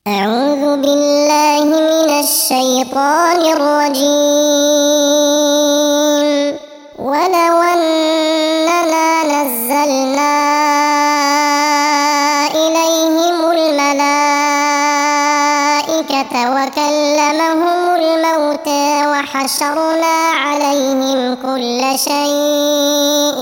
أعوذ بالله من الشيطان الرجيم. ولو أننا نزلنا إليهم الملائكة وكلمهم الموتى وحشرنا عليهم كل شيء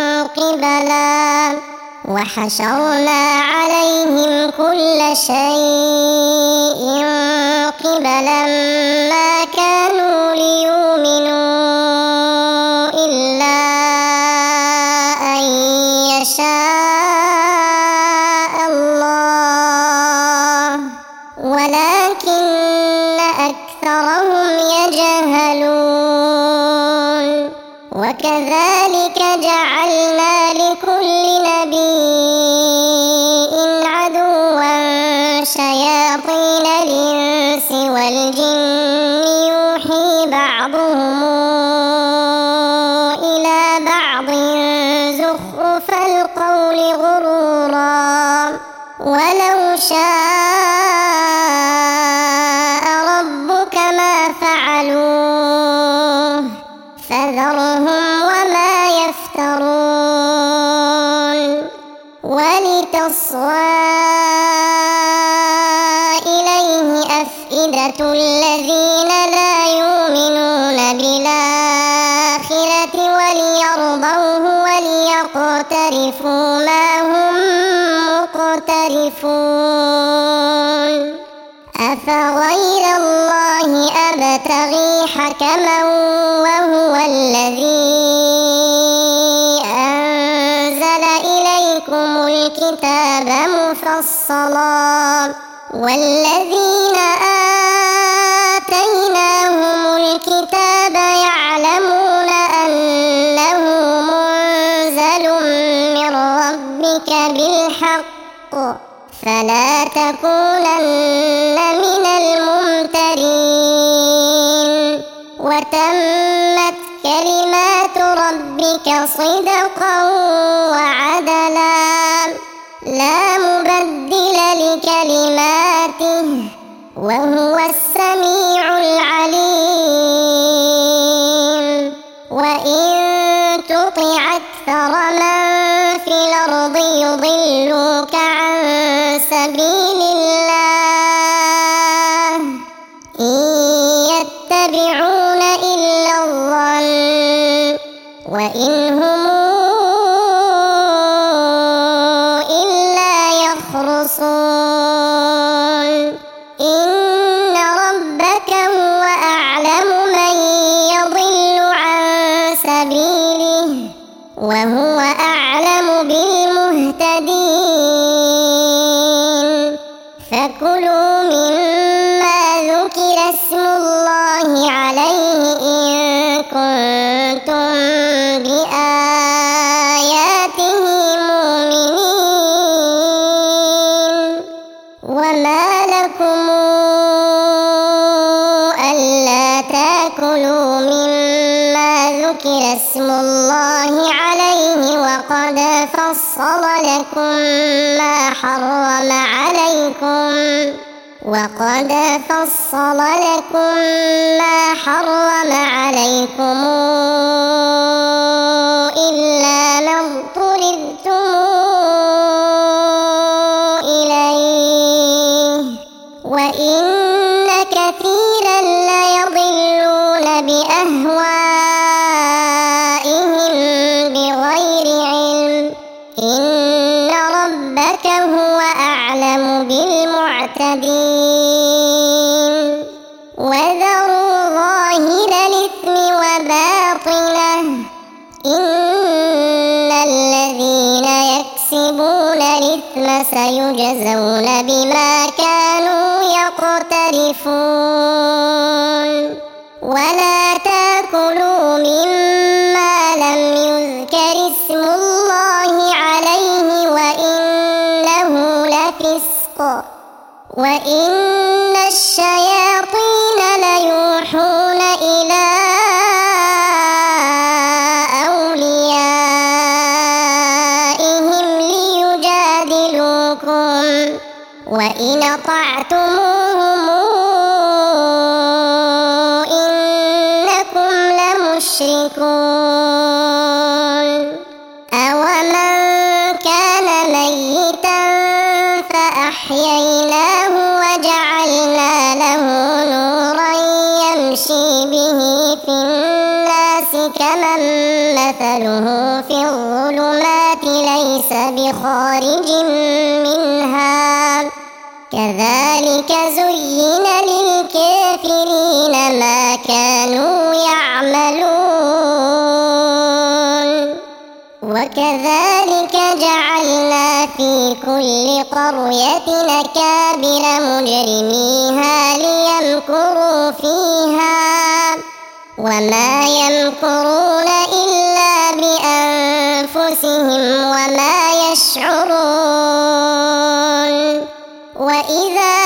قبلا ما كانوا ليؤمنوا إلا أن يشاء الله ولكن أكثرهم يجهلون. وكذلك جعلنا لكل نبي عدوا شياطين الإنس والجن يوحي بعضهم إلى بعض زخرف القول غرورا ولو شاء ربك ما فعلوه فذرهم وما يفترون. ولتصغى إليه أفئدة الذين لا يؤمنون بالآخرة وليرضوه وليقترفوا ما هم مقترفون. أفغير الله أبتغي حكما وهو الذي أنزل إليكم الكتاب مفصلا والذين آتيناهم الكتاب يعلمون أنه منزل من ربك بالحق فلا تكونن من الممترين. وتمت كلمات ربك صدقا وعدلا لا مبدل لكلماته وهو السميع العليم. وإن تطع أكثر من في الأرض يضلوك عن سبيل الله إن يتبعون إلا الظن وإن هم إلا يخرصون. إن ربك هو أعلم من يضل عن سبيله وهو أعلم بالمهتدين. فكلوا مما ذكر اسم الله عليه إن كنتم بآياته مؤمنين. وما لكم ألا تأكلوا مما ذكر اسم الله عليه وقد فصل لكم ما حرم عليكم إلا ما اضطررتم إليه. وإن كثيرا ليضلون بأهوائهم بغير علم. إن ربك هو أعلم بالمعتدين. وذروا ظاهر الإثم وباطنه إن الذين يكسبون الإثم سيجزون بما كانوا يقترفون. ولا تأكلوا مما لم يذكر اسم الله عليه وإنه لفسق وإن الشياطين ليوحون إلى أوليائهم ليجادلوكم وإن أطعتموهم فاتبعتموهم إنكم لمشركون أومن كان ميتا فأحييناه وجعلنا له نورا يمشي به في الناس كمن مثله في الظلمات ليس بخارج منها كذلك زين للكافرين ما كانوا يعملون وكذلك جعلنا في كل قرية أكابر مجرميها ليمكروا فيها وما يمكرون إلا بأنفسهم وما يشعرون وإذا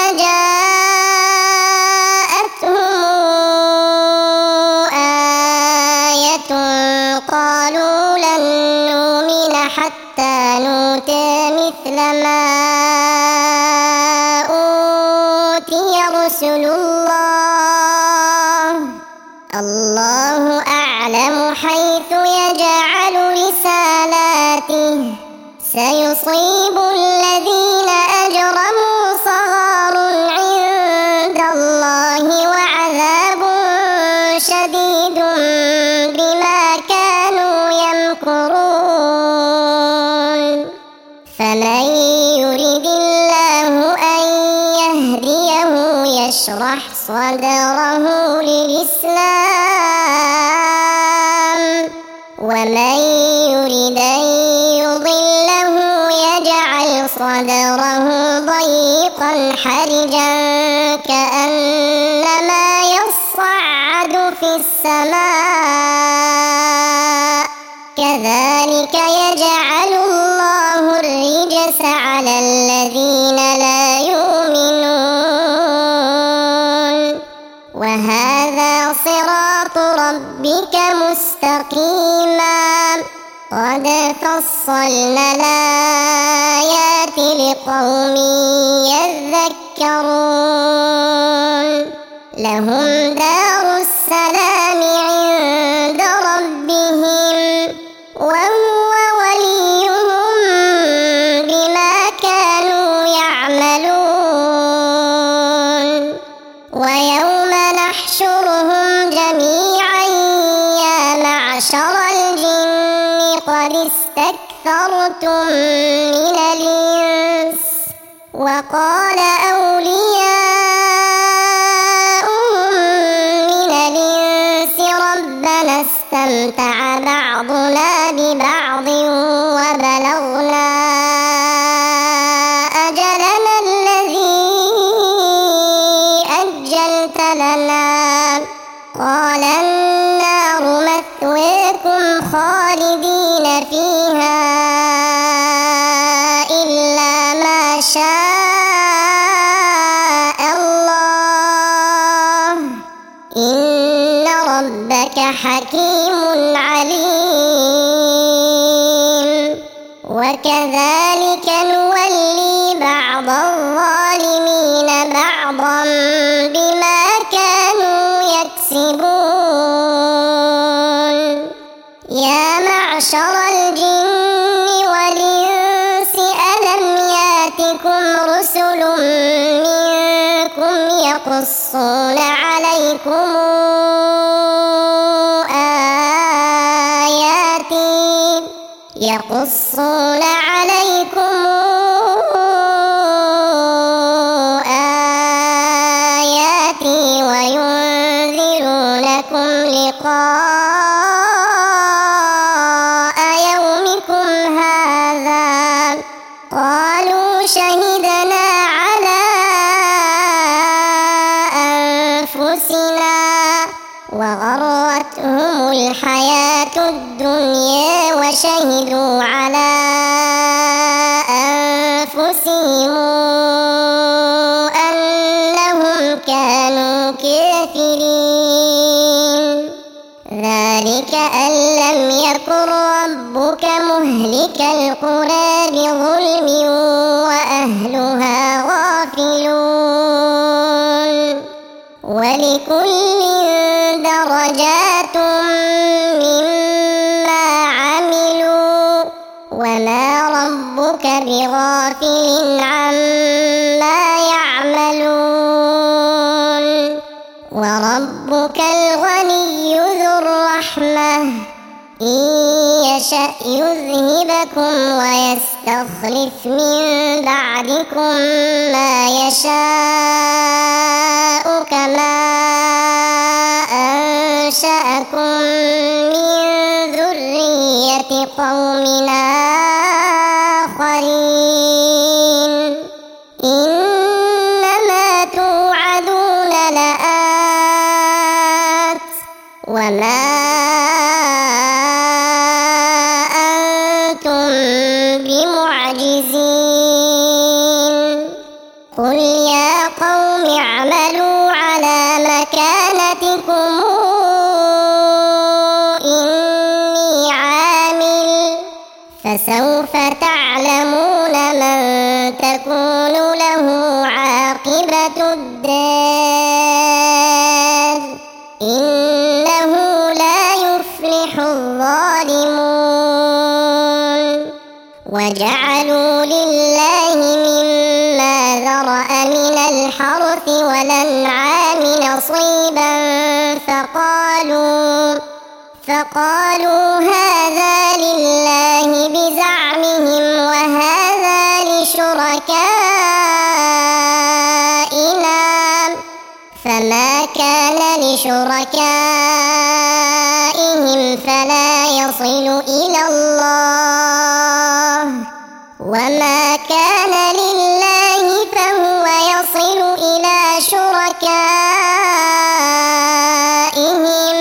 جاءتهم آية قالوا لن نؤمن حتى نؤتى مثل ما أوتي رسل الله أعلم حيث يجعل رسالاته سيصيب الذين أجرموا صغار عند الله وعذاب شديد بما كانوا يمكرون فمن يرد الله أن يهديه يشرح صدره للإسلام ومن يرد أن يضله يجعل صدره ضيقا حرجا كأنما يصعد في السماء كذلك يجعل الله الرجس على الذين لا يؤمنون وهذا صراط ربك مستقيما قد فصلنا الآيات لقوم يذكرون لهم دار السلام عند ربهم وهو وليهم بما كانوا يعملون ويوم نحشرهم جميعا يا معشر الجن قد استكثرتم من الإنس وقال أولياؤهم من الإنس ربنا استمتع بعضنا ببعض وبلغنا أجلنا الذي أجلت لنا قال النار مثواكم خالدين فيها إلا ما شاء الله إن ربك حكيم عليم وكذلك نولي بعض الظالمين بعضا بما كانوا يكسبون يا معشر الجن والإنس ألم ياتكم رسل منكم يقصون عليكم آياتي وينذرونكم لقاء يومكم هذا قالوا شهدنا على أنفسنا وغرتهم الحياة الدنيا وشهدوا على أنفسهم أنهم كانوا كافرين ذلك أن لم يكن ربك مهلك القرى بظلم وأهلها غافلون ولكل درجات مما عملوا وما ربك بغافل عما يعملون وربك الغني ذو الرحمة إن يشأ يذهبكم ويستخلف من بعدكم ما يشاء كما أنشأكم من ذرية قوم آخرين إنما توعدون لآت وما قل يا قوم اعملوا على مكانتكم إني عامل فسوف تعلمون من تكون له عاقبة الدار إنه لا يفلح الظالمون وجعلوا لله مما ذرأ من الحرث والأنعام نصيبا فقالوا هذا لله بزعمهم وهذا لشركائنا فما كان لشركائهم فلا يصل إلى الله وما كان لله فهو يصل إلى شركائهم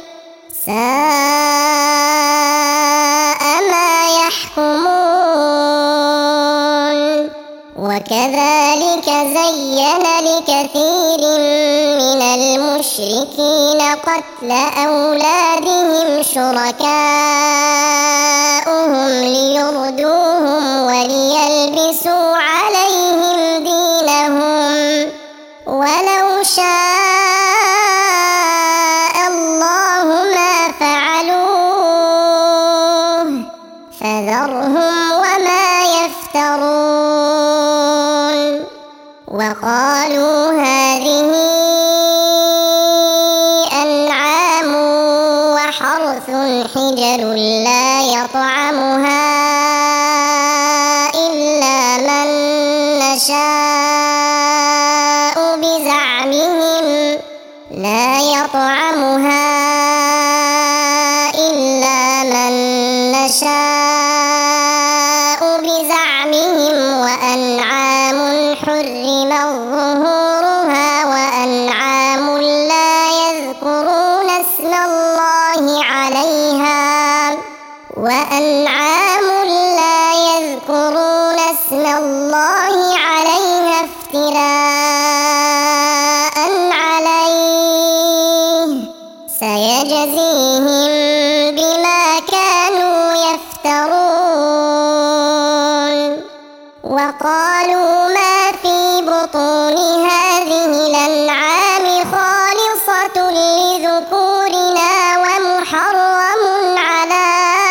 ساء ما يحكمون وكذلك زين لكثير من المشركين قتل أولادهم شركاؤهم ليردوهم وليلبسوا عليهم دينهم ولو شاء الله ما فعلوه فذرهم وما يفترون وقالوا هذه أنعام وحرث حجر لا يطعمها إلا من نشاء بزعمهم لا يطعمها إلا من نشاء بزعمهم وأنعام حرم ظهورها وأنعام لا يذكرون اسم الله عليها افتراء عليه سيجزيهم بما كانوا يفترون وقالوا ما في بطون هذه الأنعام خالصة لذكورنا ومحرم على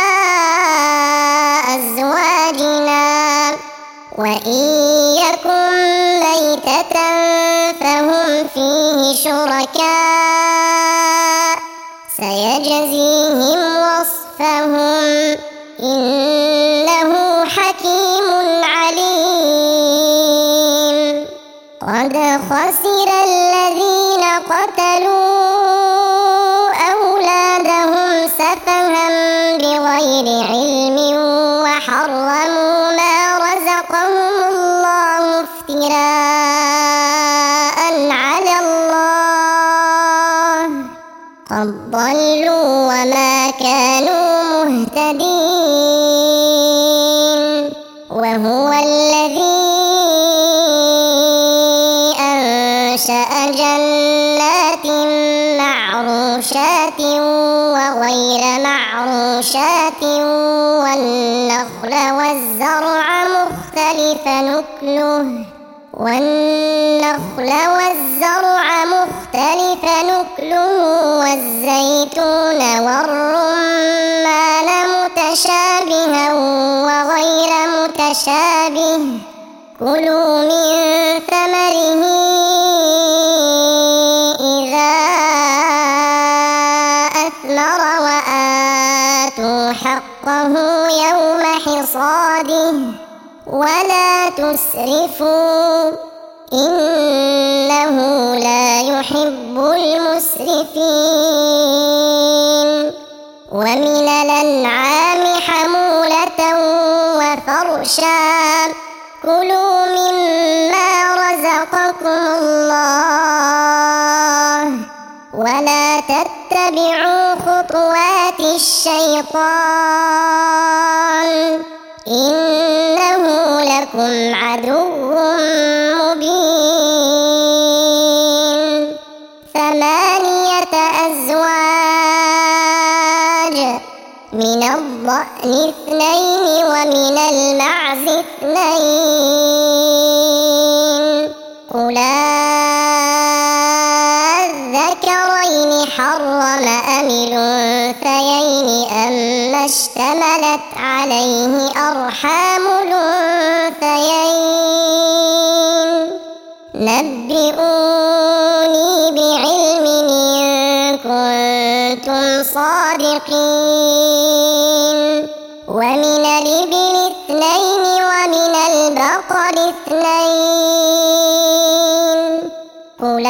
أزواجنا وإن يكن ميتة فهم فيه شركاء سيجزيهم وصفهم إنه حكيم عليم قد خسر الذين قتلوا أولادهم سفها بغير علم وحرموا ما رزقهم الله افتراء على الله قد ضلوا وما كانوا مهتدين وهو الذي أنشأ جنات معروشات وغير معروشات والنخل والزرع مختلفا كله والزيتون والرمان متشابها وغير متشابه كلوا من ثمره إذا أثمر وآتوا حقه يوم حصاده ولا تسرفوا إنه لا يحب المسرفين ومن الأنعام حمولة وفرشا كلوا مما رزقكم الله ولا تتبعوا خطوات الشيطان إنه لكم عدو مبين 8 أزواج من الضأن 2 ومن المعز 2 قل الذكرين حرم أم الأنثيين أما اشتملت عليه أرحام الأنثيين نبئوني بعلم إن كنتم صادقين ومن الإبل 2 ومن البقر 2 قل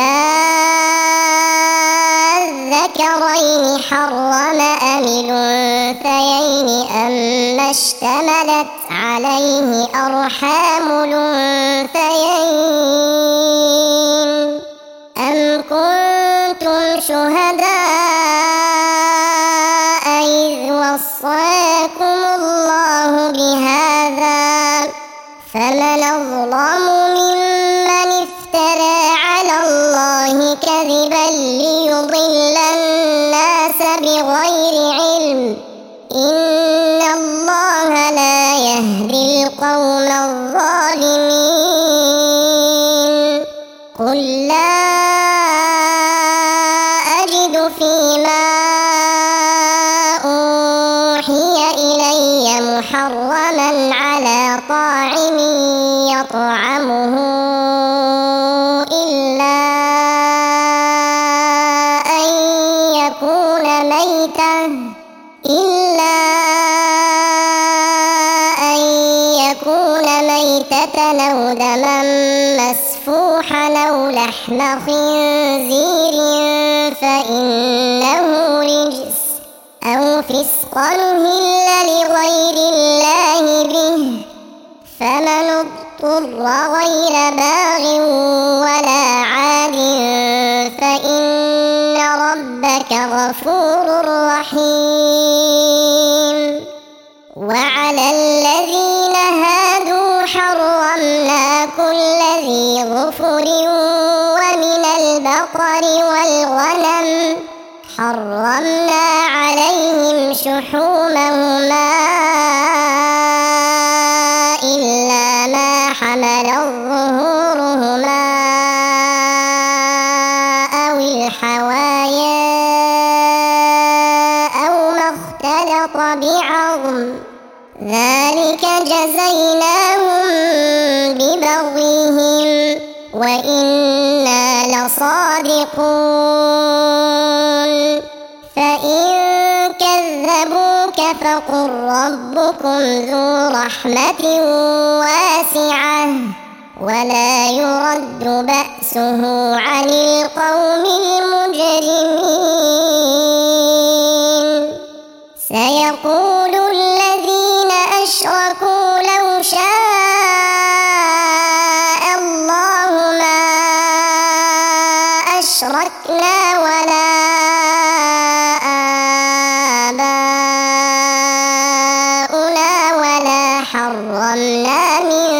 الذكرين حرم أم الأنثيين أما اشتملت عليه أرحام الأنثيين أم كنتم شهداء إذ وصاكم الله بهذا فمن أظلم ممن افترى على الله كذبا ليضل الناس بغير علم إن الله لا يهدي القوم الظالمين قل لا أجد فيما أوحي إلي محرما على طاعم يطعمه إلا أن يكون ميتة أو دما مسفوحا أو لحم خنزير فإنه رجس أو فسقا أهل لغير الله به فمن اضطر غير باغ ولا عاد فإن ربك غفور رحيم وعلى الذين هادوا حرمنا كل ذي ظفر ومن البقر والغنم حرمنا عليهم شحومهما إلا ما حملت ظهورهما أو الحوايا أو ما اختلط بعظم ذلك جزيناهم ببغيهم وإنا لصادقون فإن كذبوك فقل ربكم ذو رحمة واسعة ولا يرد بأسه عن القوم المجرمين سيقول الذين أشركوا لو شاء الله ما أشركنا ولا آباؤنا ولا حرمنا من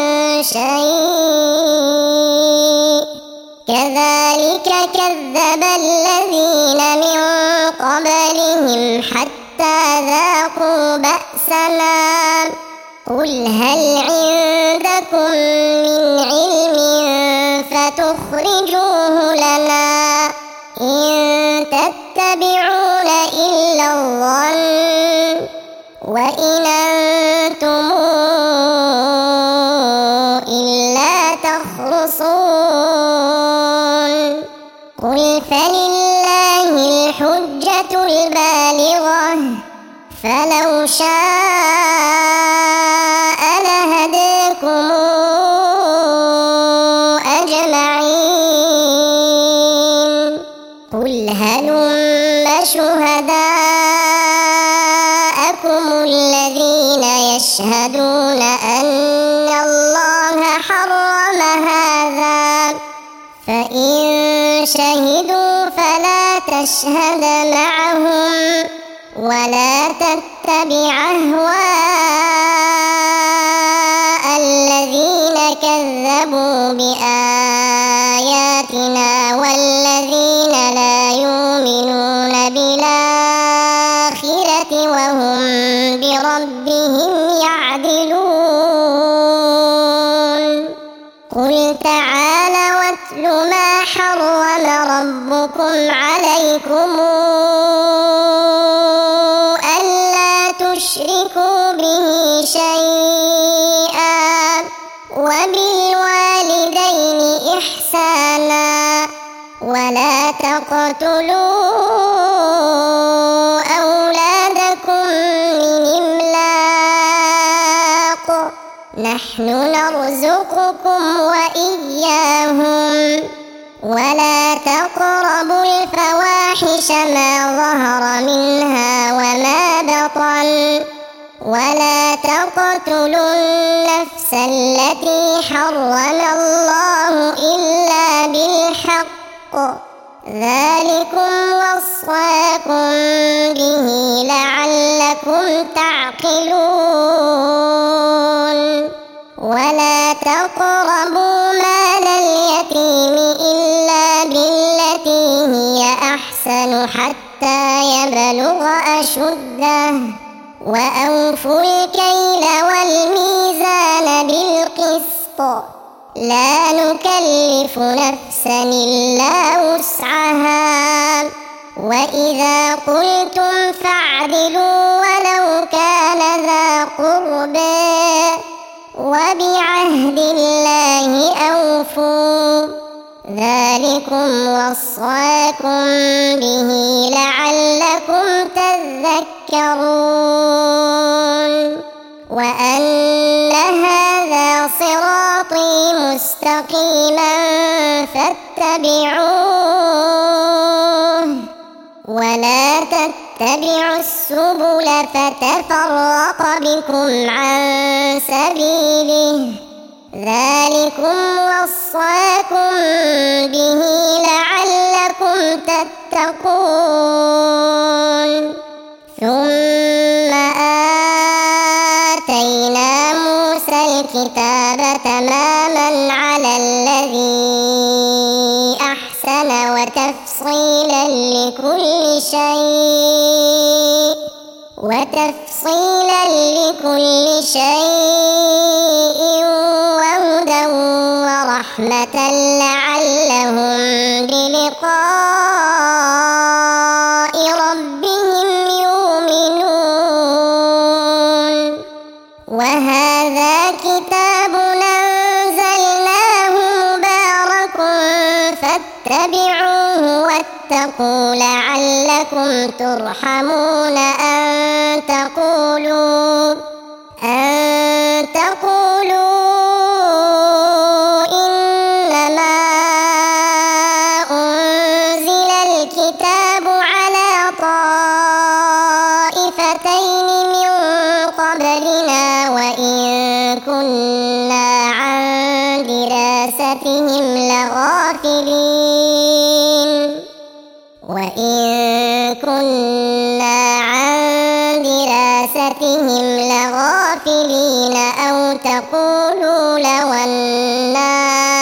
شيء كذلك كذب الذين من قبلهم حتى ذاقوا بأسنا قل هل عندكم من علم فتخرجوه لنا إن تتبعون إلا الظن وإن أنتم إلا تخرصون قل فلله الحجة البالغة فلو شاء لهداكم أجمعين قل هلم شهداءكم الذين يشهدون أن الله حرم هذا فإن شهدوا فلا تشهد معهم ولا تتبع أهواء الذين كذبوا بآياتنا والذين لا يؤمنون بالآخرة وهم بربهم يعدلون قل تعالوا واتل ما حرم ربكم عليكم تشركوا به شيئا وبالوالدين إحسانا ولا تقتلوا أولادكم من إملاق نحن نرزقكم وإياهم ولا تقربوا الفواحش ما ظهر منها وما بطن ولا تقتلوا النفس التي حرم الله إلا بالحق ذلكم وصاكم به لعلكم تعقلون ولا تقربوا مال اليتيم إلا بالتي هي أحسن حتى يبلغ أشده وأوفوا الكيل والميزان بالقسط لا نكلف نفسا إلا وسعها وإذا قلتم فاعدلوا ولو كان ذا قربى وبعهد الله أوفوا ذلكم وصاكم به لعلكم تذكرون وأن هذا صراطي مستقيما فاتبعوه ولا تتبعوا السبل فتفرق بكم عن سبيله ذلكم وصاكم به لعلكم تتقون ثم آتينا موسى الكتاب تماما على الذي أحسن وتفصيلا لكل شيء وهدى ورحمة لعلهم بلقاء ربهم يؤمنون وهذا كتاب أنزلناه مبارك فاتبعوه واتقوا لعلكم ترحمون أن تقولوا إنما أنزل الكتاب على طائفتين من قبلنا وإن كنا عن دراستهم لغافلين أو تقولوا لو أنا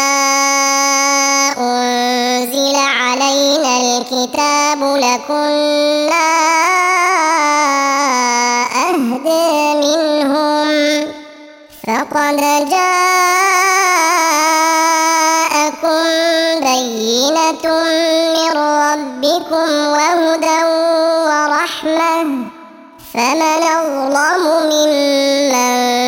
أنزل علينا الكتاب لكنا أهدى منهم فقد جاءكم بينة من ربكم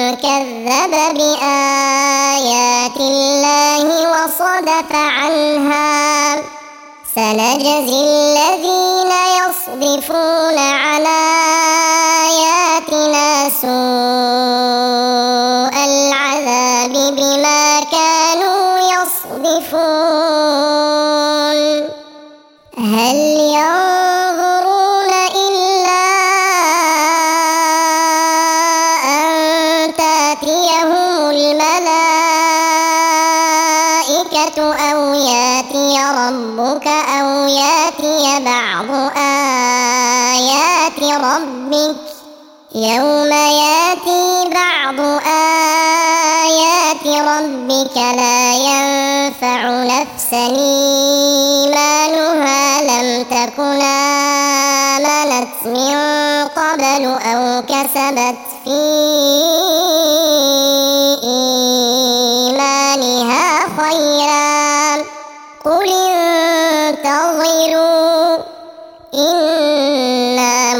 كذب بآيات الله وصدف عنها سنجزي الذين يصدفون عن آياتنا سوء العذاب بما كانوا يصدفون هل ينظرون إلا أن تأتيهم الملائكة أو يأتي ربك أو يأتي بعض آيات ربك يوم يأتي بعض آيات ربك لا ينفع نفسا إيمانها لم تكن آمنت من قبل أو كسبت في إيمانها خيرا قل انتظروا إنا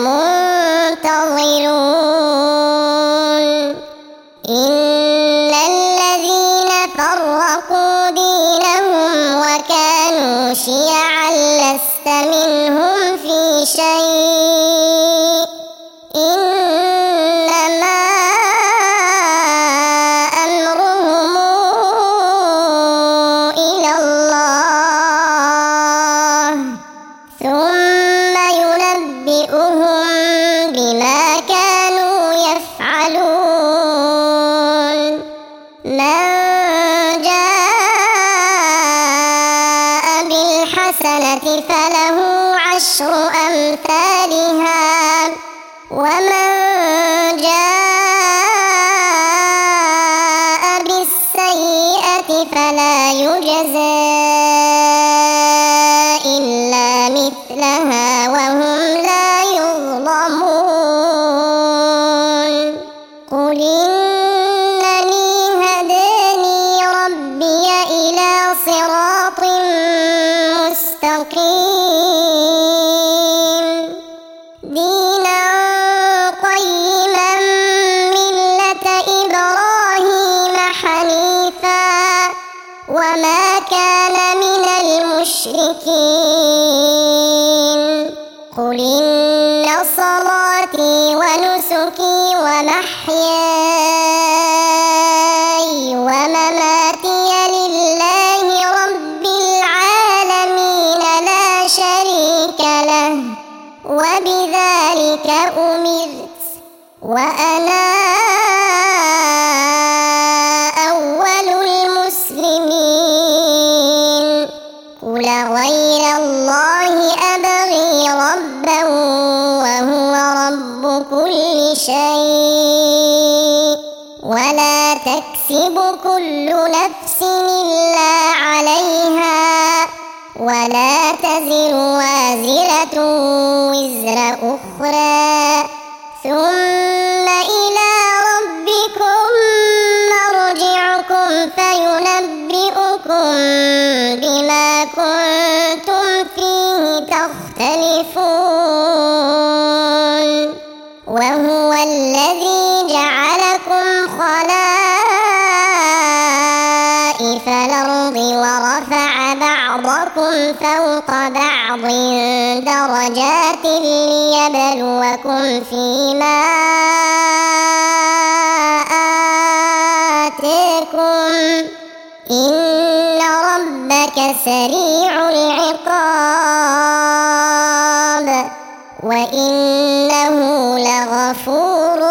منتظرون إن الذين فرقوا دينهم وكانوا شيعا لست منهم في شيء إنما أمرهم إلى الله ثم ينبئهم بما كانوا يفعلون من جاء بالحسنة فله عشر أمثالها ومن جاء بالسيئة فلا يجزى إلا مثلها وهم لا يظلمون قل إنني هداني ربي إلى صراط مستقيم دينا قيما ملة إبراهيم حنيفا وما كان من المشركين قل إن صلاتي ونسكي ومحياي ومماتي لله رب العالمين لا شريك له وبذلك أمرت وأنا أول المسلمين قل غير الله أبغي ربا وهو رب كل شيء ولا تكسب كل نفس إلا عليها ولا تزر وازرة وزر أخرى ثم إلى ربكم مرجعكم فينبئكم بما كنتم فيه تختلفون وهو الذي جعلكم خلائف الأرض ورفع بعضكم فوق بعض درجات ليبلوكم فيما آتاكم إن ربك سريع العقاب وإنه لغفور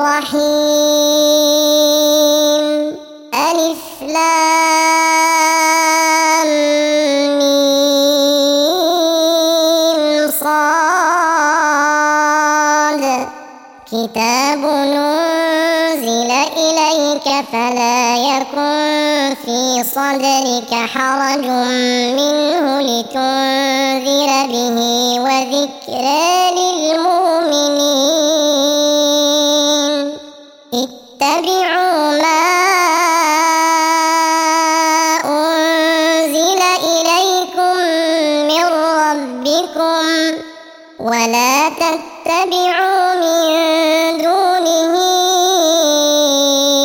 رحيم ألف لام ميم صاد كتاب أنزل إليك فلا يكن في صدرك حرج منه لتنذر به وذكرى للمؤمنين اتبعوا ما أنزل إليكم من ربكم ولا تتبعوا من دونه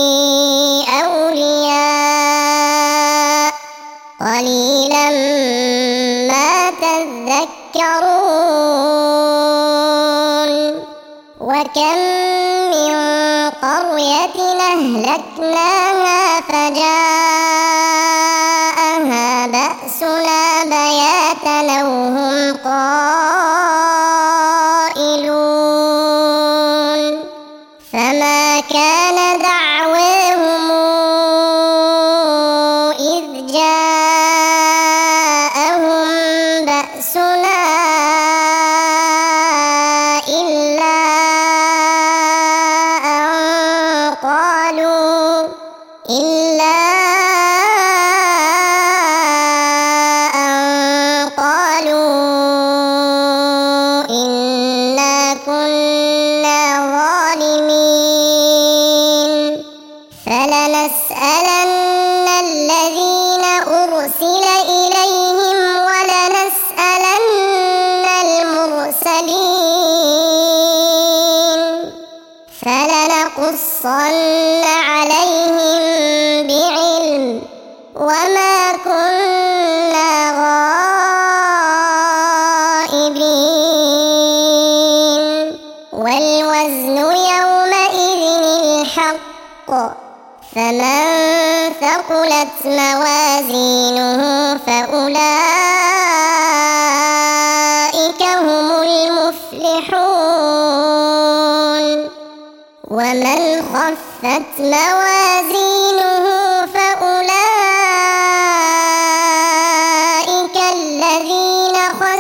تذكرون وكم من قرية أهلكناها فجاءها بأسنا بياتا أو هم قائلون فما كان دعواهم إذ جاءهم بأسنا إلا أن قالوا إنا كنا ظالمين فلنسألن الذين أرسل إليهم ولنسألن المرسلين فلنقصن عليهم بعلم وما كنا غائبين والوزن يومئذ الحق فمن ثقلت موازينه فأولئك هم المفلحون ومن خفت موازينه فأولئك الذين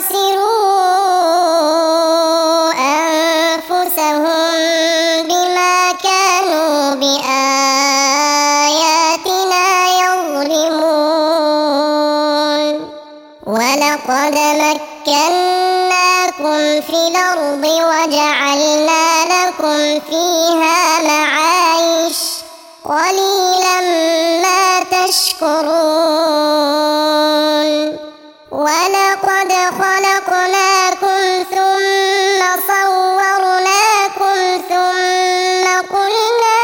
خسروا أنفسهم بما كانوا بآياتنا يظلمون ولقد مكناكم في الأرض وجعلنا لكم فيها معايش قليلا ما تشكرون ولقد خلقناكم ثم صورناكم ثم قلنا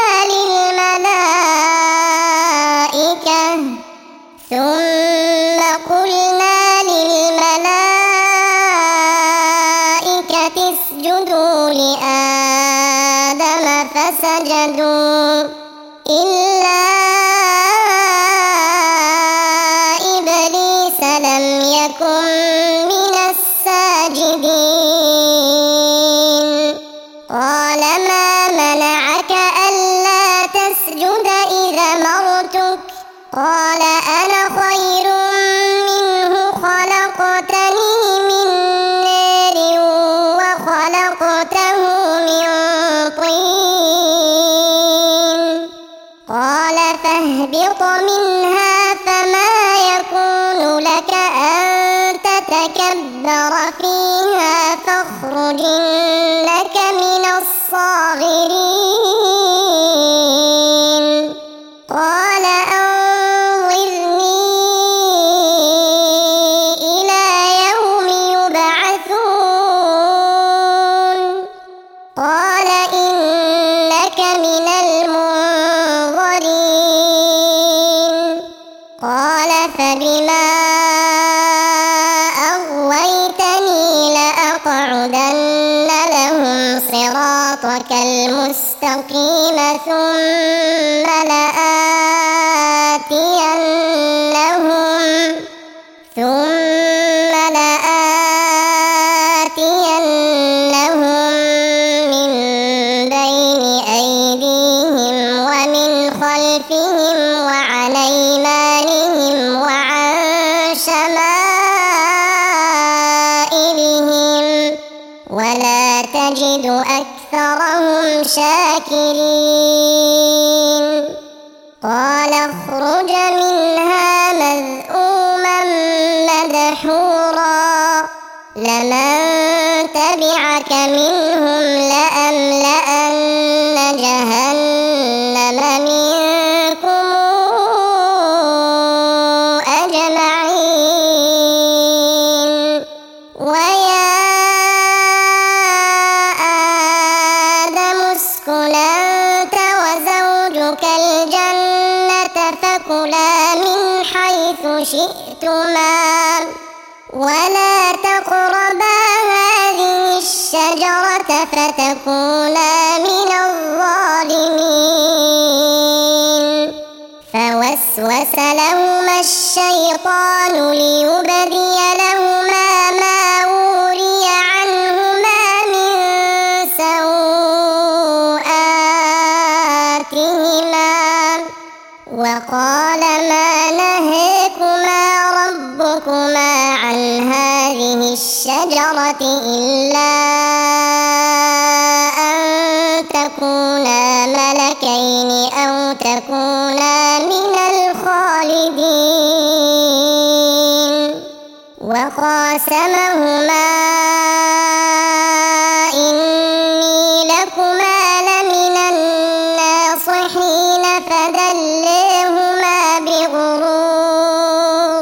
للملائكة اسجدوا لآدم فسجدوا إلا إبليس لم يكن من الساجدين قال ما منعك ألا تسجد إذ أمرتك قال أنا خير منه خلقتني من نار وخلقته من طين قال فاهبط منها فما يكون لك أن تتكبر فيها فاخرج إنك من الصاغرين قال أنظرني إلى يوم يبعثون قال إنك من المنظرين قال فبما أغويتني لأقعدن لهم صراطك المستقيم ثم لآتينهم من بين أيديهم ومن خلفهم وعن أيمانهم وعن شمائلهم ولا تجد أكثرهم شاكرين قال اخرج منها مذءوما مدحورا لمن تبعك منهم لأملأن جهنم منكم أجمعين ويا آدم اسكن أنت وزوجك الجنة فكلا من حيث شئتما ولا تقربا فتكونا من الظالمين فوسوس لهما الشيطان ليبدي لهما ما وري عنهما من سوآتهما وقال ما نهاكما ربكما عن هذه الشجرة إلا أن تكونا ملكين أو تكونا من الخالدين وقاسمهما إني لكما لمن الناصحين فدلاهما بغرور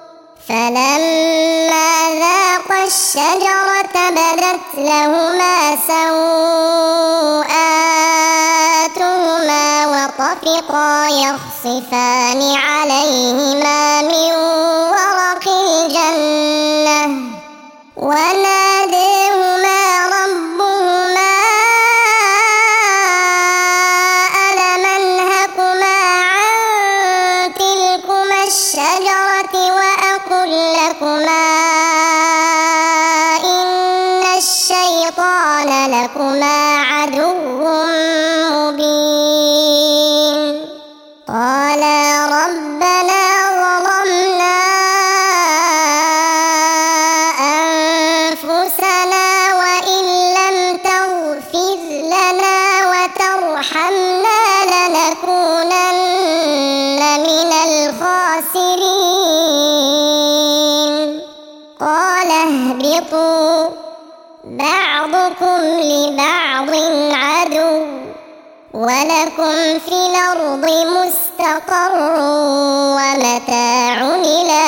فلما ذاقا الشجرة بدت لهما سوآتهما وطفقا يخصفان عليهما من ورق الجنة وناديهما ربهما ألم أنهكما عن تلكما الشجرة وأقل لكما إن الشيطان لكما عدو مبين قالا ربنا ظلمنا أنفسنا وإن لم تغفر لنا وترحمنا لنكونن من الخاسرين قال اهبطوا بعضكم لبعض عدو ولكم في الأرض مستقر ومتاع إلى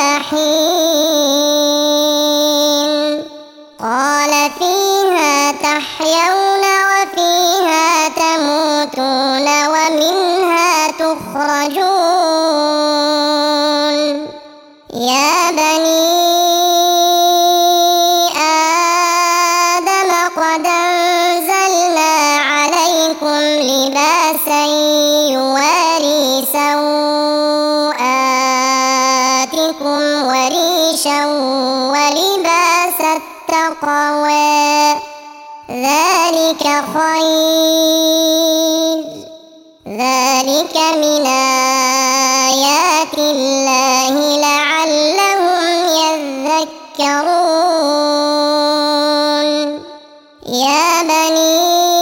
حين قال فيها تحيون وفيها تموتون ومنها تخرجون يا بني آدم قد أنزلنا عليكم لباسا يواري سوآتكم وريشا ولباس التقوى ذلك خير ذلك من آيات الله لعلهم يذكرون يا بني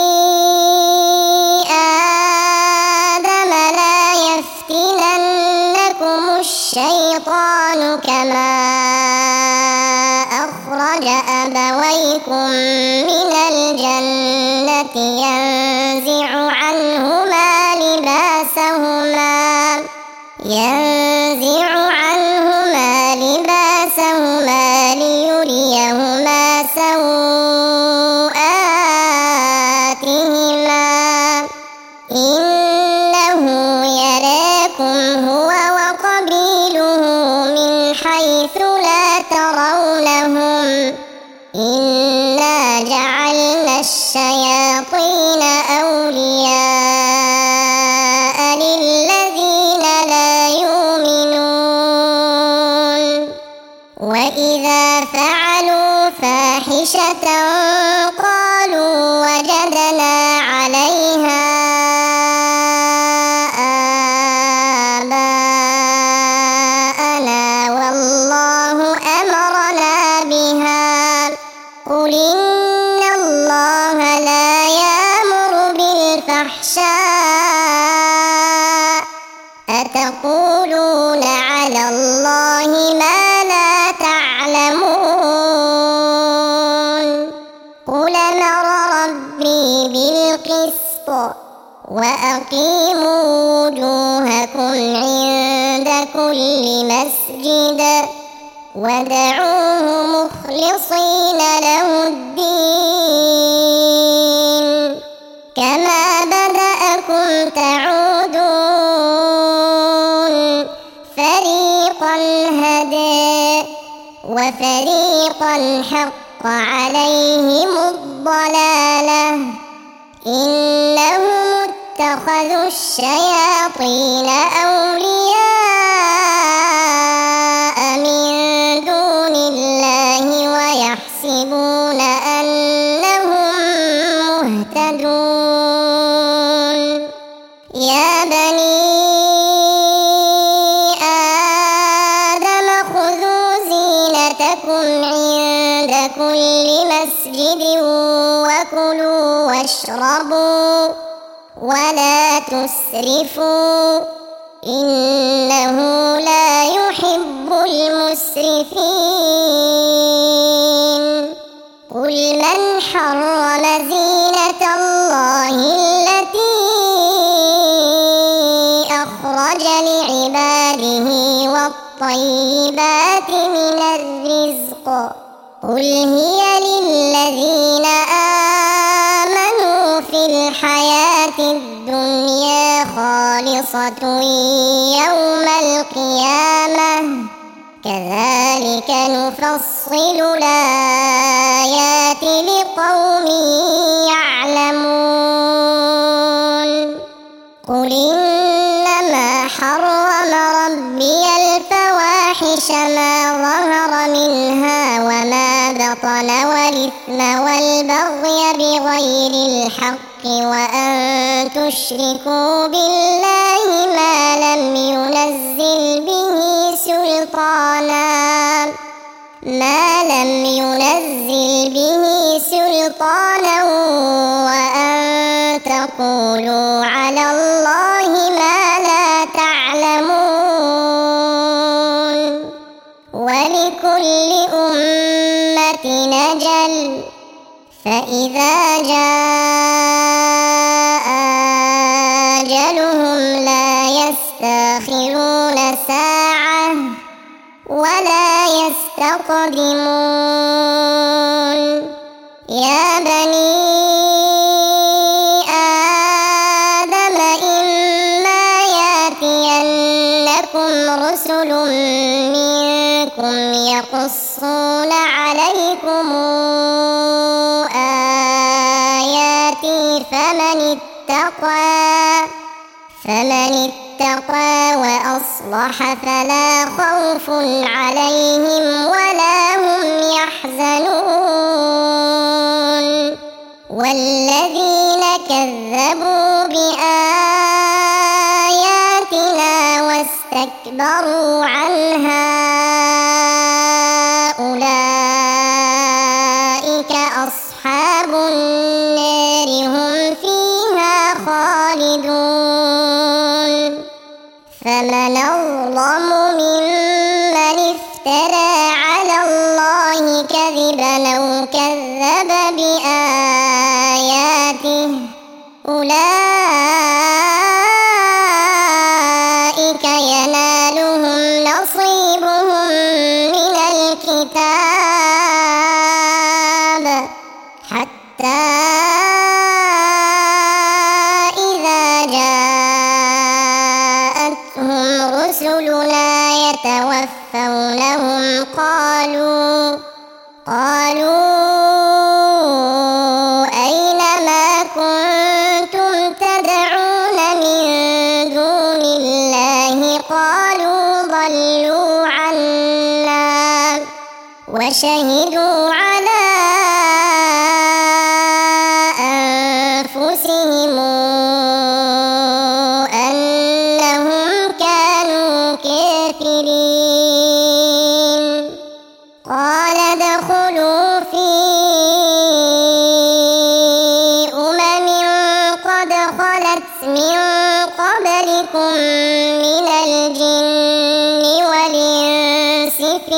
آدم لا يفتننكم الشيطان كما أخرج أبويكم من الجنة ينزع عنهما لباسهما ليريهما سوآتهما إنه يراكم هو وقبيله من حيث لا ترونهم إنا جعلنا الشياطين أولياء للذين لا يؤمنون وإذا فعلوا فاحشة قالوا وجدنا عليها آباءنا والله أمرنا بها قل إن الله لا يأمر بالفحشاء أتقولون على الله ما لا تعلمون قل أمر ربي بالقسط وأقيموا وجوهكم عند كل مسجد وادعوه مخلصين له الدين كما بدأكم تعودون فريقا هدى وفريقا حق عليهم الضلالة إنهم اتخذوا الشياطين أولياء من دون الله ويحسبون أنهم مهتدون يا بني آدم خذوا زينتكم عند كل مسجد وكلوا واشربوا ولا تسرفوا إنه لا يحب المسرفين قل من حرم زينة الله التي أخرج لعباده والطيبات من الرزق قل هي للذين آمنوا في الحياة الدنيا خالصة يوم القيامة كذلك نفصل الآيات لقوم يعلمون قل إنما حرم ربي الفواحش ما ظهر منها وما بطن والإثم والبغي بغير الحق وأن تشركوا بالله ما لم ينزل به سلطانا وأن تقولوا على الله ما لا تعلمون ولكل أمة أجل فإذا جاء أجلهم لا يستأخرون ساعة ولا يستقدمون يا بني آدم إما يأتينكم رسل منكم يقصون عليكم آياتي فمن اتقى وأصلح فلا خوف عليهم ولا هم يحزنون والذين كذبوا بآياتنا واستكبروا عنها أولئك أصحاب النار هم فيها خالدون فمن أظلم ممن افترى على الله كذبا أو كذب بآياته أولئك ينالهم نصيبهم من الكتاب حتى إذا جاءتهم رسلنا يتوفونهم قالوا أين ما كنتم تدعون من دون الله قالوا ضلوا عنا وشهدوا على أنفسهم أنهم كانوا كافرين قال ادخلوا في أمم قد خلت من قبلكم من الجن والإنس في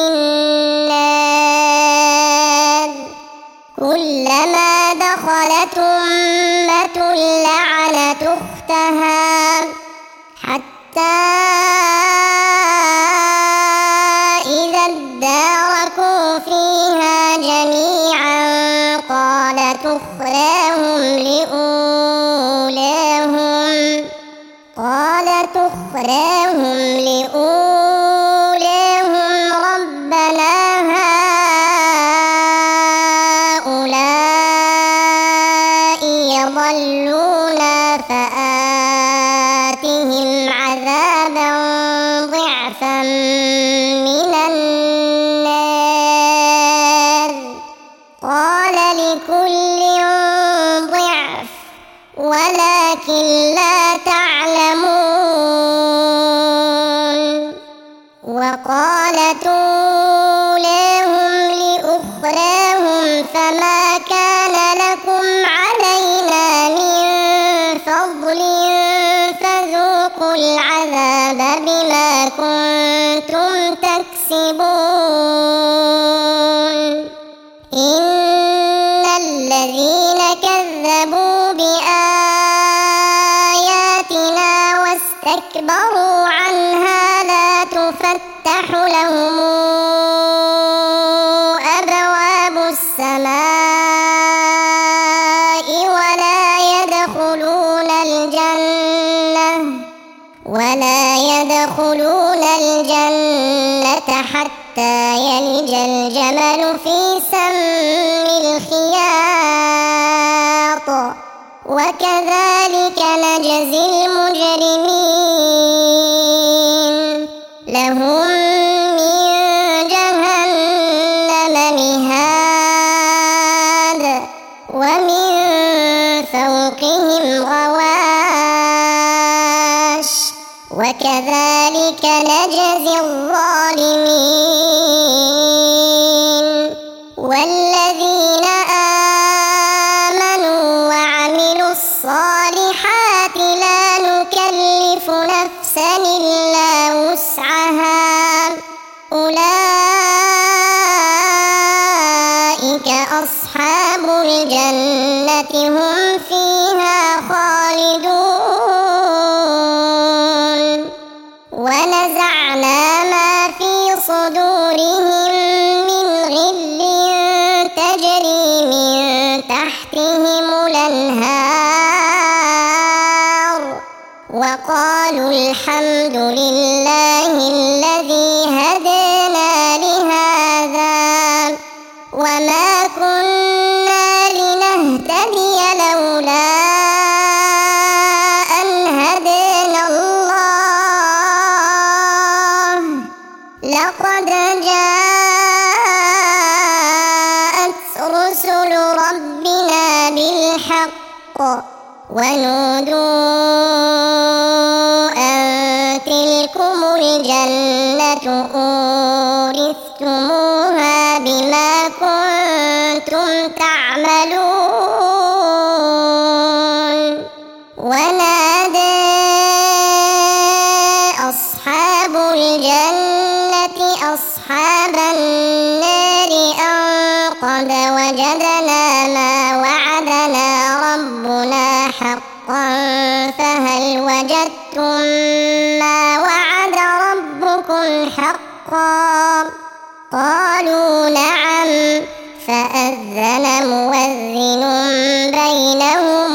النار كلما دخلت أمة لعنت أختها حتى إذا اداركوا فيها جميعا قالت أخراهم لأولاهم ربنا لكل ضعف ولكن لا تعلمون. وقالت أولاهم لأخراهم فما كان لكم علينا من فضل فذوقوا العذاب بما كنتم تكسبون. إن الذين كذبوا بآياتنا واستكبروا عنها لا تفتح لهم أبواب السماء ولا يدخلون الجنة حتى يلج الجمل في سم الخياط وكذلك نجزي المجرمين. لهم من جهنم مهاد ومن فوقهم غواش وكذلك نجزي الظالمين. والذين آمنوا وعملوا الصالحات لا نكلف نفسا إلا وسعها أولئك أصحاب الجنة هم فيها خالدون. ونزعنا ما في صدورهم من غل تجري من تحتهم الأنهار وقالوا الحمد لله الذي هدانا لهذا وما كنا لنهتدي لولا أن هدانا الله لقد جاءت رسل ربنا بالحق ونودوا أن تلكم الجنة أورثتموها بما كنتم تعملون. ونادى أصحاب الجنة أصحاب النار أن قد وجدنا ما وعدنا ربنا حقا فهل وجدتم ما وعد ربكم حقا؟ قالوا نعم. فأذن مؤذن بينهم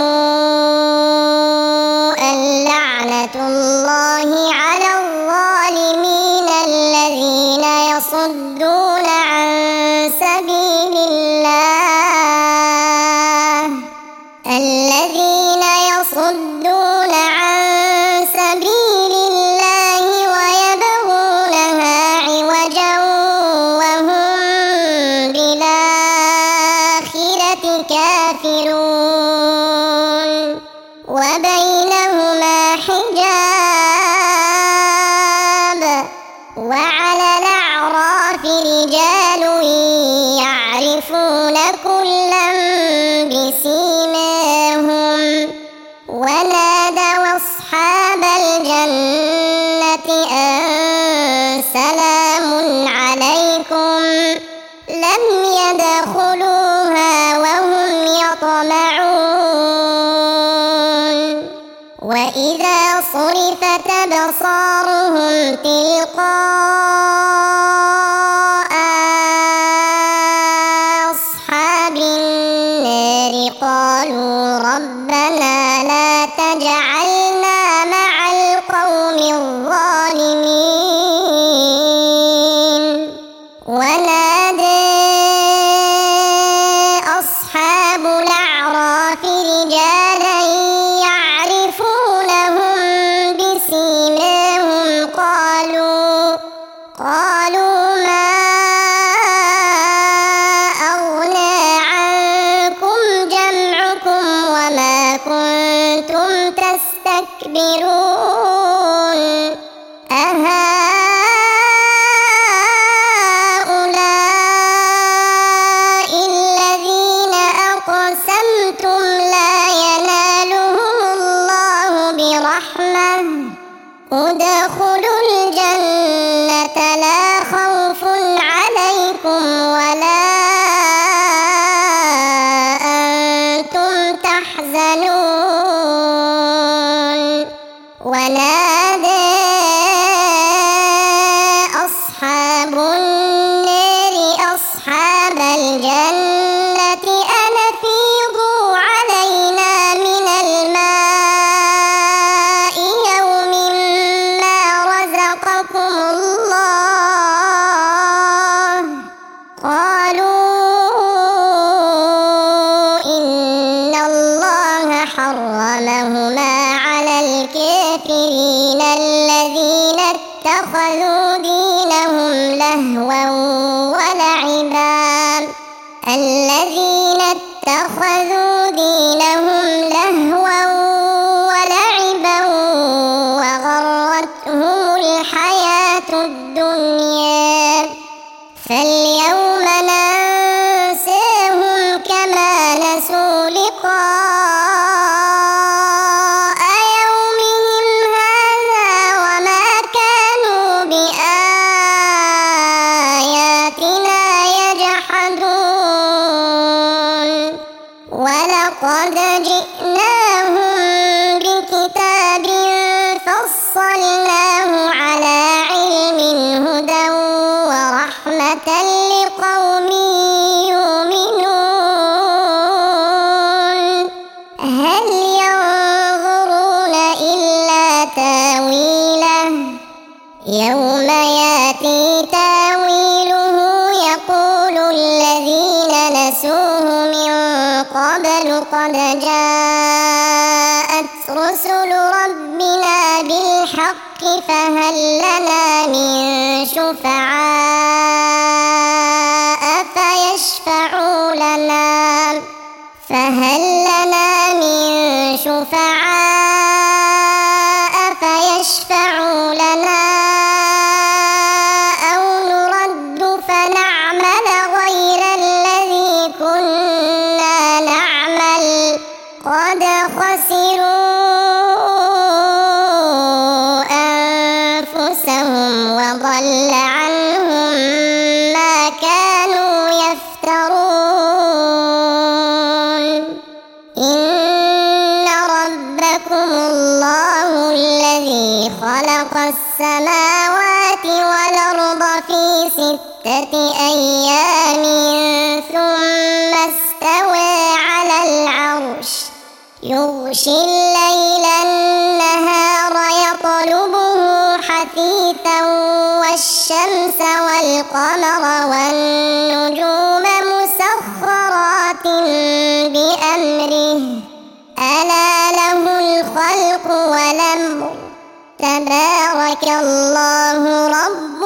اللعنة الله على الظالمين الذين يصدون عن سبيل الله ويبغونها عوجا وهم بالآخرة كافرون. وبينهما حجاب وعلى الأعراف رجال يعرفون كلا بسيماهم ونادوا أصحاب الجنة أن سلام عليكم لم يدخلوها وهم يطمعون. وإذا صرفت أبصارهم تلقاء أصحاب النار قالوا ربنا لا تجعلنا مع القوم الظالمين. ونادى أصحاب الأعراف رجالا يعرفونهم بسيماهم تستكبرون أهؤلاء الذين أقسمتم لا ينالهم الله برحمة ادخلوا الجنة لا خوف عليكم ولا أنتم تحزنون ونادى أصحاب النار أصحاب الجنة أن أفيضوا علينا من الماء يوم ما رزقكم الله قالوا إن الله حرمهما على الكافرين الذين اتخذوا دينهم لهوا ولعبا وغرتهم الحياة الدنيا فاليوم ننساهم كما نسوا لقاء يومهم هذا وما كانوا بآياتنا يجحدون ولقد جئناهم بكتاب فصلناه على علم هدى ورحمة لقوم يؤمنون هل ينظرون إلا تاويله يوم يأتي تاويله يقول الذين نسوه من قبل قد جاءت رسل ربنا بالحق فهل لنا من شفعاء فيشفعوا لنا أو نرد فنعمل غير الذي كنا نعمل قد خسروا أنفسهم وضل عنهم ما كانوا يفترون إن ربكم الله الذي خلق السماوات والأرض في 6 أيام ثم استوى على العرش يغشي الليل النهار يطلبه حثيثا والشمس والقمر والنجوم مسخرات بأمره ألا له الخلق والأمر تبارك الله رب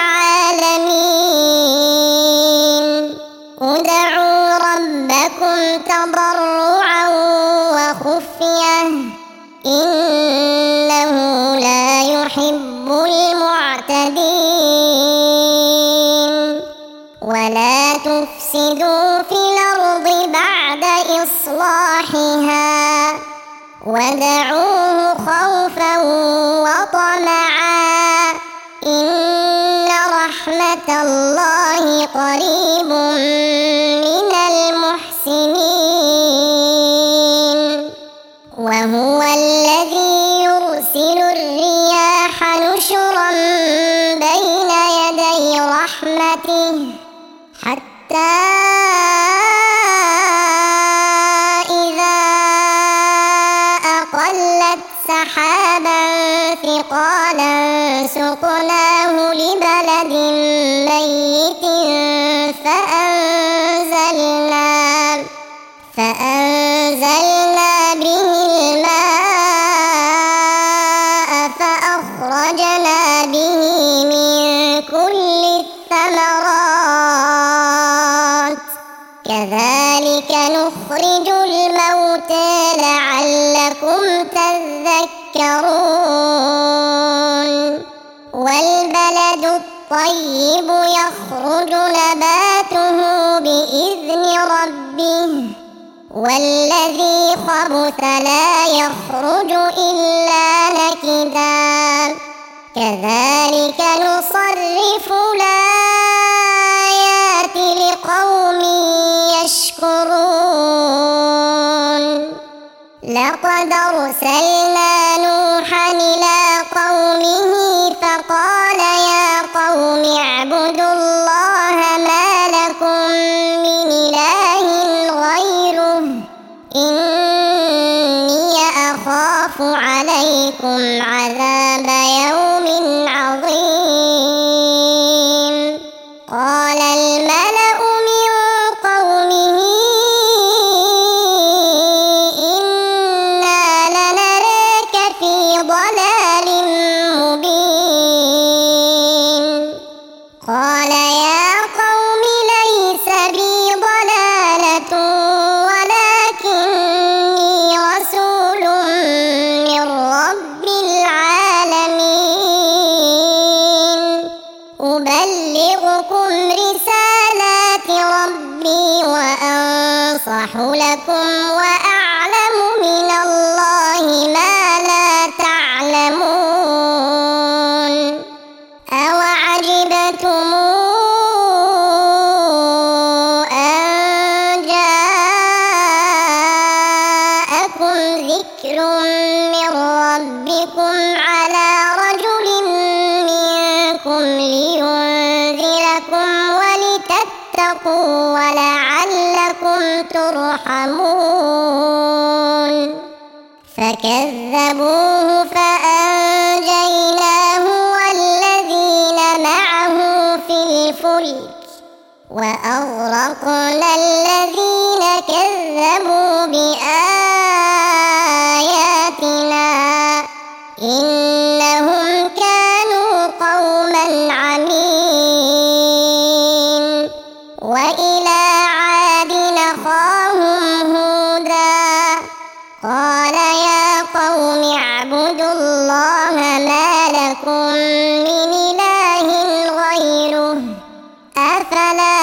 العالمين ادعوا ربكم تضرعا وخفية إنه لا يحب المعتدين ولا تفسدوا في الأرض بعد إصلاحها ودعوه خوفا وطمعا إن رحمة الله قريب من المحسنين وهو الذي يرسل الرياح نشرا بين يدي رحمته حتى إذا أقلت سحابا ثقالا سقناه لبلد ميت فأنزلنا به الماء فأخرجنا به من كل الثمرات كذلك نخرج الموتى لعلكم تذكرون تذكرون والبلد الطيب يخرج نباته بإذن ربه والذي خبث لا يخرج إلا نكدا كذلك نصرف الآيات لقوم يشكرون لقد أرسلنا نوحا إلى قومه فقال يا قوم اعبدوا الله ما لكم من إله غيره إني أخاف عليكم عذاب يوم عظيم قال الملأ من قومه إنا لنراك في ضلال مبين قال يا قوم ليس بي ضلالة ولكني رسول من رب العالمين أبلغكم رسالات ربي وأنصح لكم وأعلم من الله ما لا تعلمون أوعجبتم أن جاءكم ذكر من ربكم على رجل منكم لينذركم ولتتقوا ولعلكم ترحمون فكذبوه فأنجيناه والذين معه في الفلك وأغرقنا الذين كذبوا بآياتنا إنهم كانوا قوما عمين وإلى عاد أخاهم هودا قال يا قوم اعبدوا الله ما لكم من إله غيره أفلا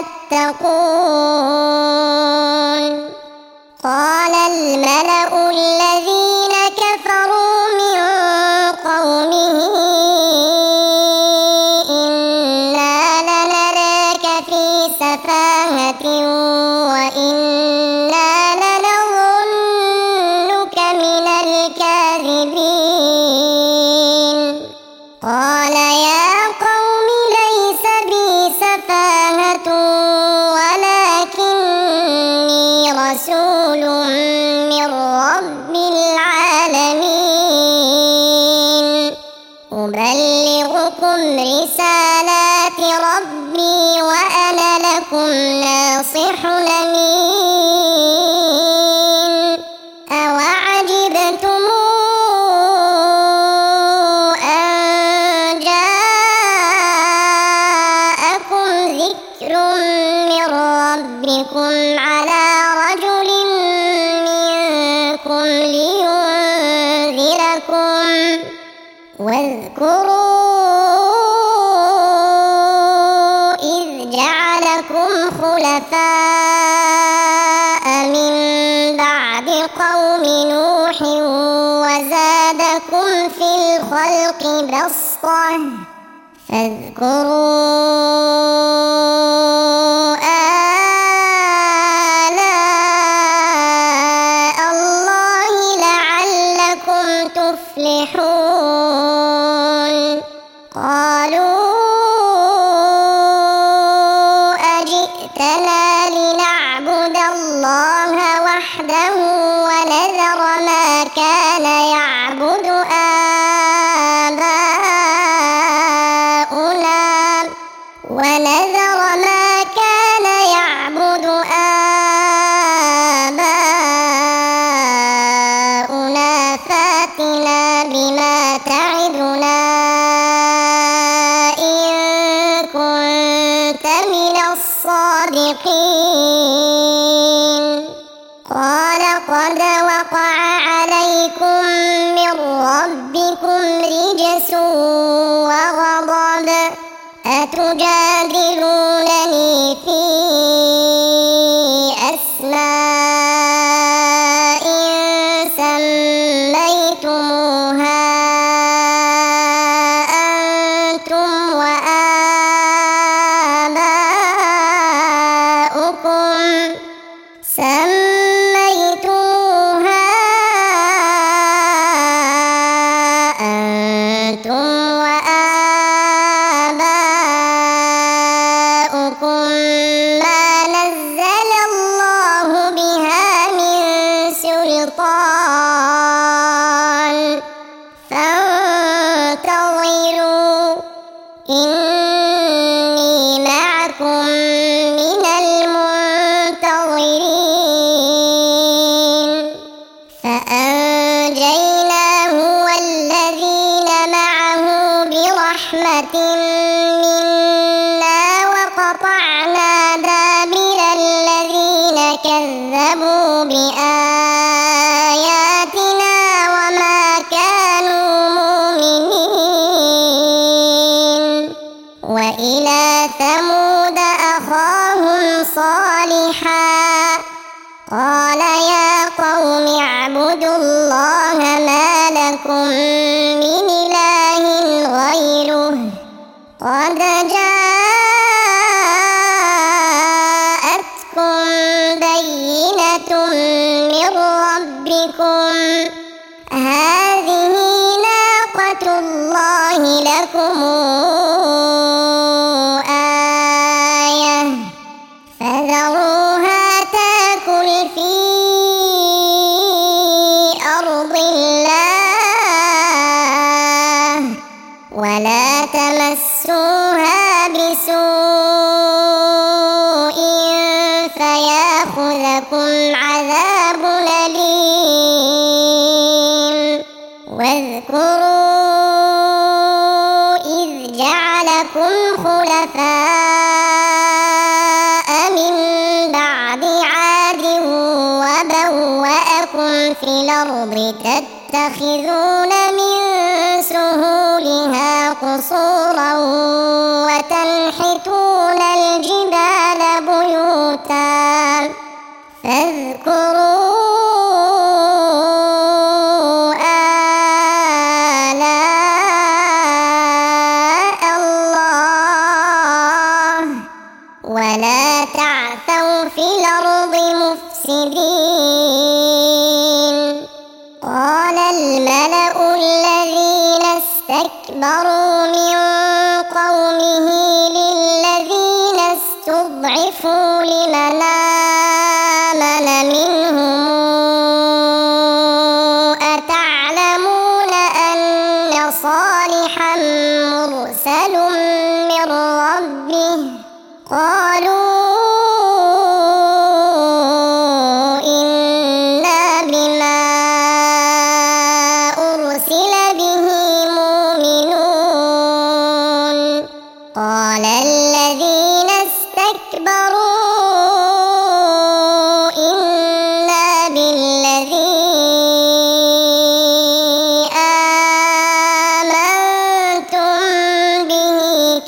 تتقون قال الملأ الذين كفروا من قومه إنا لنراك في سفاهة وإنا لنظنك من الكاذبين قال يا قوم ليس بي سفاهة ولكني رسول من رب العالمين أبلغكم رسالات ربي وأنا لكم ناصح أمين أوعجبتم أن جاءكم ذكر من ربكم على رجل منكم لينذركم واذكروا إذ جعلكم خلفاء من بعد قوم نوح وزادكم في الخلق بسطة فاذكروا آلاء الله لعلكم تفلحون قالوا أجئتنا لنعبد الله وحده ونذر ما كان يعبد آباؤنا فاتنا بما تعدنا إن كنت من الصادقين قال قد وقع عليكم من رجس وغضب أتجادلونني في أسماء سميتموها أنتم وآباؤكم ما نزل الله بها من سلطان فانتظروا إني معكم من المنتظرين فأنجيناه والذين معه برحمة منا وقطعنا دابر الذين كذبوا بآياتنا وما كانوا مؤمنين وإلى ثمود أخاهم صالحا قال يا قوم اعبدوا الله ما لكم من إله غيره قد جاءتكم بينة من ربكم هذه ناقة الله لكم آية فذروها تأكل في أرض الله ولا تمسوها بسوء فيأخذكم عذاب أليم واذكروا إذ جعلكم خلفاء من بعد عاد وبوأكم في الأرض تتخذون من سهولها قصورا وتنحتون الجبال بيوتا فاذكروا آلاء الله ولا تعثوا في الأرض مفسدين قال الملأ الذين استكبروا من قومه للذين استضعفوا لمن آمن منهم أتعلمون أن صالحا مرسل من ربه قالوا إنا بما أرسل به مؤمنون قال الذين استكبروا إنا بالذي آمنتم به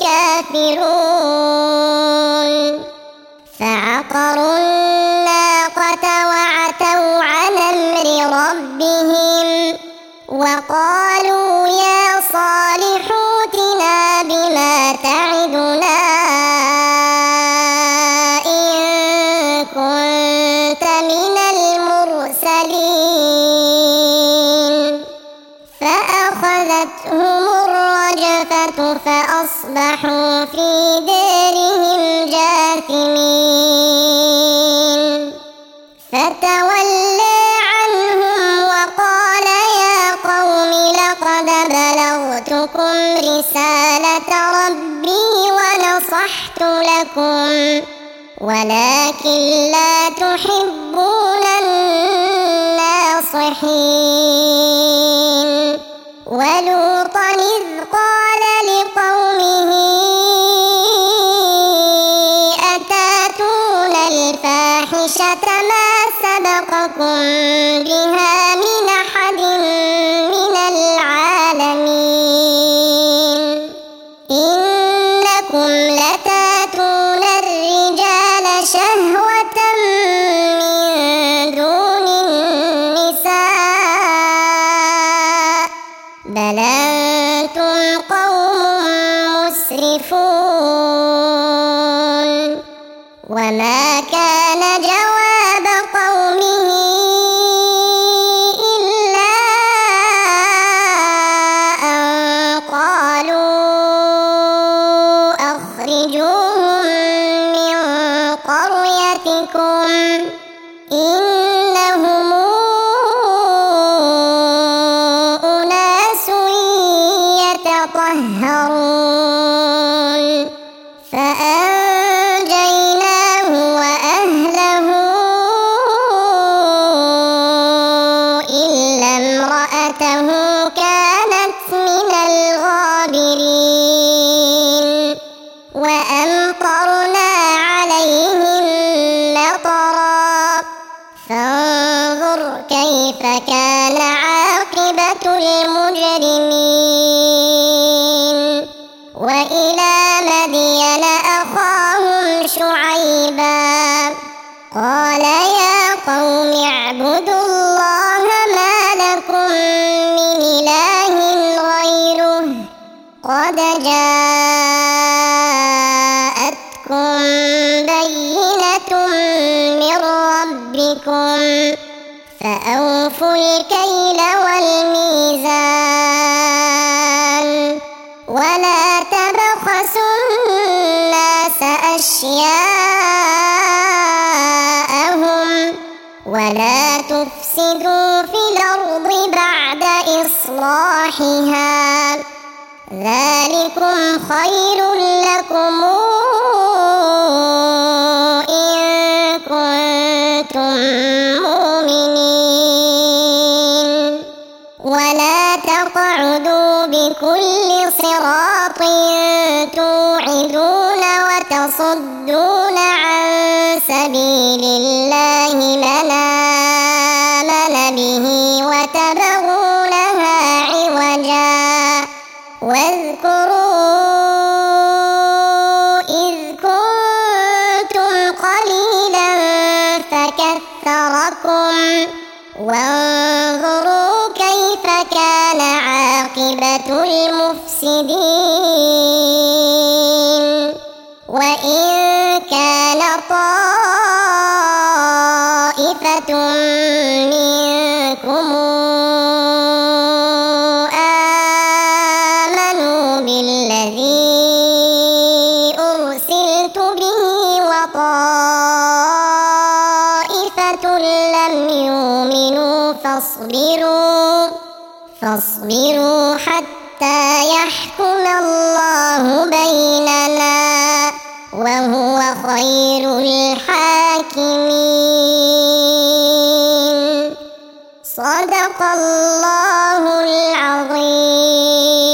كافرون فعقروا الناقة وعتوا عن أمر ربهم وقالوا يا صالح ائتنا بما تعدنا إن كنت من المرسلين فأخذتهم الرجفة فأصبحوا في دارهم جاثمين فتولى عنهم وقال يا قوم لقد بلغتكم رسالة ربي ونصحت لكم ولكن لا تحبون الناصحين ولوطا إذ قال لقومه أتاتون الفاحشة ما سبقكم بها من أحد من العالمين ربكم إنهم أناس يتطهرون فأنجيناه وأهله إلا امرأته كانت من الغابرين وأمطرنا عليهم مطرا فانظر كيف كان عاقبة المجرمين وإلى مدين أخاهم شعيبا قال يا قوم اعبدوا الله ما لكم من إله غيره قد جاءتكم بينة من ربكم فأوفوا الكيل والميزان ولا تبخسوا الناس أشياءهم ولا تفسدوا في الأرض بعد إصلاحها ذلكم خير لكم إن كنتم مؤمنين ولا تقعدوا بكل صراط توعدون وتصدون عن سبيل الله من آمن به وتبغونها عوجا واذكروا إذ كنتم قليلا فكثركم وانظروا كيف كان عاقبة المفسدين وإن كان طائفة منكم آمنوا بالذي أرسلت به وطائفة لم يؤمنوا فاصبروا حتى يحكم الله بيننا وهو خير الحاكمين صدق الله العظيم.